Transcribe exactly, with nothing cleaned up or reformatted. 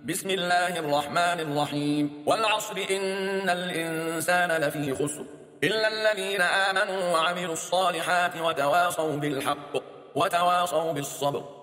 بسم الله الرحمن الرحيم والعصر إن الإنسان لفي خسر إلا الذين آمنوا وعملوا الصالحات وتواصوا بالحق وتواصوا بالصبر